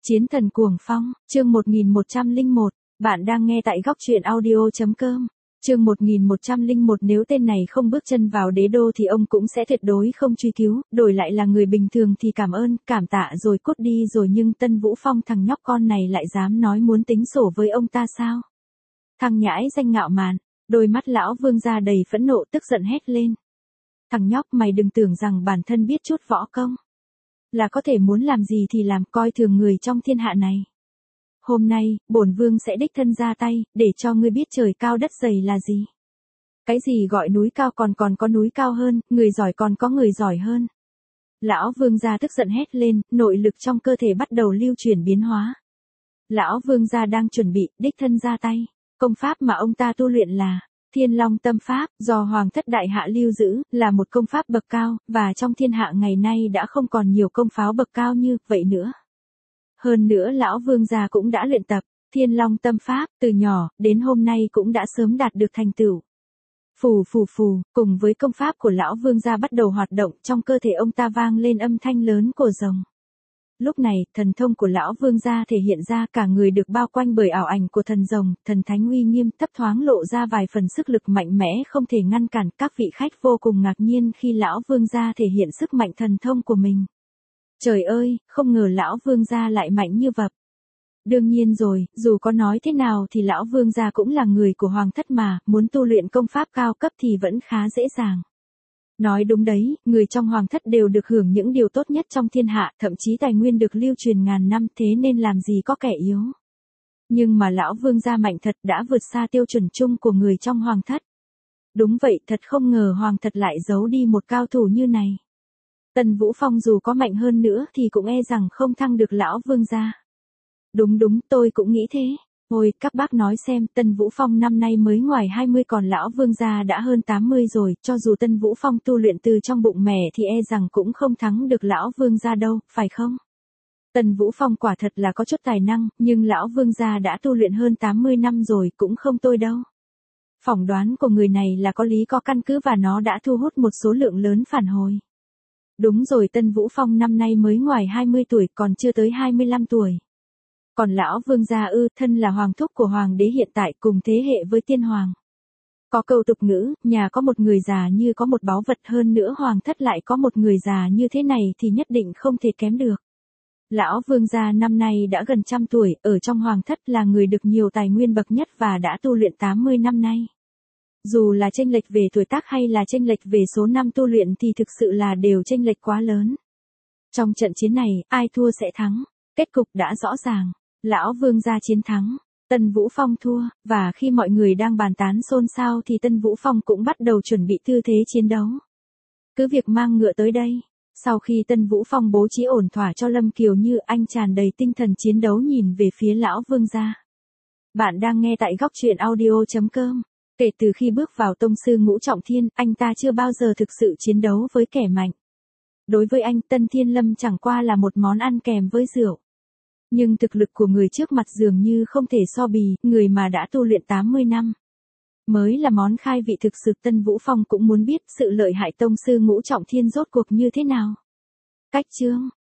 Chiến thần cuồng phong, chương 1101, bạn đang nghe tại góc truyện audio.com. Chương 1101 nếu tên này không bước chân vào đế đô thì ông cũng sẽ tuyệt đối không truy cứu, đổi lại là người bình thường thì cảm ơn, cảm tạ rồi cút đi rồi nhưng Tân Vũ Phong thằng nhóc con này lại dám nói muốn tính sổ với ông ta sao? Thằng nhãi danh ngạo mạn, đôi mắt lão Vương ra đầy phẫn nộ tức giận hét lên. Thằng nhóc mày đừng tưởng rằng bản thân biết chút võ công. Là có thể muốn làm gì thì làm, coi thường người trong thiên hạ này. Hôm nay, bổn vương sẽ đích thân ra tay, để cho ngươi biết trời cao đất dày là gì. Cái gì gọi núi cao còn có núi cao hơn, người giỏi còn có người giỏi hơn. Lão Vương gia tức giận hét lên, nội lực trong cơ thể bắt đầu lưu chuyển biến hóa. Lão Vương gia đang chuẩn bị, đích thân ra tay. Công pháp mà ông ta tu luyện là Thiên Long Tâm Pháp, do Hoàng thất Đại Hạ lưu giữ, là một công pháp bậc cao, và trong thiên hạ ngày nay đã không còn nhiều công pháo bậc cao như vậy nữa. Hơn nữa lão Vương gia cũng đã luyện tập Thiên Long Tâm Pháp, từ nhỏ, đến hôm nay cũng đã sớm đạt được thành tựu. Phù phù phù, cùng với công pháp của lão Vương gia bắt đầu hoạt động, trong cơ thể ông ta vang lên âm thanh lớn của rồng. Lúc này, thần thông của lão Vương gia thể hiện ra, cả người được bao quanh bởi ảo ảnh của thần rồng, thần thánh uy nghiêm, thấp thoáng lộ ra vài phần sức lực mạnh mẽ không thể ngăn cản. Các vị khách vô cùng ngạc nhiên khi lão Vương gia thể hiện sức mạnh thần thông của mình. Trời ơi, không ngờ lão Vương gia lại mạnh như vậy. Đương nhiên rồi, dù có nói thế nào thì lão Vương gia cũng là người của Hoàng thất mà, muốn tu luyện công pháp cao cấp thì vẫn khá dễ dàng. Nói đúng đấy, người trong Hoàng thất đều được hưởng những điều tốt nhất trong thiên hạ, thậm chí tài nguyên được lưu truyền ngàn năm, thế nên làm gì có kẻ yếu. Nhưng mà lão Vương gia mạnh thật, đã vượt xa tiêu chuẩn chung của người trong Hoàng thất. Đúng vậy, thật không ngờ Hoàng thất lại giấu đi một cao thủ như này. Tân Vũ Phong dù có mạnh hơn nữa thì cũng e rằng không thăng được lão Vương gia. Đúng, tôi cũng nghĩ thế. Ôi, các bác nói xem, Tân Vũ Phong năm nay mới ngoài 20 còn lão Vương gia đã hơn 80 rồi, cho dù Tân Vũ Phong tu luyện từ trong bụng mẹ thì e rằng cũng không thắng được lão Vương gia đâu, phải không? Tân Vũ Phong quả thật là có chút tài năng, nhưng lão Vương gia đã tu luyện hơn 80 năm rồi, cũng không tôi đâu. Phỏng đoán của người này là có lý có căn cứ và nó đã thu hút một số lượng lớn phản hồi. Đúng rồi, Tân Vũ Phong năm nay mới ngoài 20 tuổi, còn chưa tới 25 tuổi. Còn lão Vương gia thân là hoàng thúc của hoàng đế hiện tại, cùng thế hệ với tiên hoàng. Có câu tục ngữ, nhà có một người già như có một báu vật, hơn nữa hoàng thất lại có một người già như thế này thì nhất định không thể kém được. Lão Vương gia năm nay đã gần 100 tuổi, ở trong hoàng thất là người được nhiều tài nguyên bậc nhất và đã tu luyện 80 năm nay. Dù là chênh lệch về tuổi tác hay là chênh lệch về số năm tu luyện thì thực sự là đều chênh lệch quá lớn. Trong trận chiến này, ai thua sẽ thắng, kết cục đã rõ ràng. Lão Vương gia chiến thắng, Tân Vũ Phong thua, và khi mọi người đang bàn tán xôn xao thì Tân Vũ Phong cũng bắt đầu chuẩn bị tư thế chiến đấu. Cứ việc mang ngựa tới đây. Sau khi Tân Vũ Phong bố trí ổn thỏa cho Lâm Kiều Như, anh tràn đầy tinh thần chiến đấu nhìn về phía lão Vương gia. Bạn đang nghe tại góc truyện audio.com. Kể từ khi bước vào tông sư ngũ trọng thiên, anh ta chưa bao giờ thực sự chiến đấu với kẻ mạnh. Đối với anh, Tân Thiên Lâm chẳng qua là một món ăn kèm với rượu. Nhưng thực lực của người trước mặt dường như không thể so bì, người mà đã tu luyện 80 năm. Mới là món khai vị thực sự. Tân Vũ Phong cũng muốn biết sự lợi hại tông sư ngũ trọng thiên rốt cuộc như thế nào. Cách chương,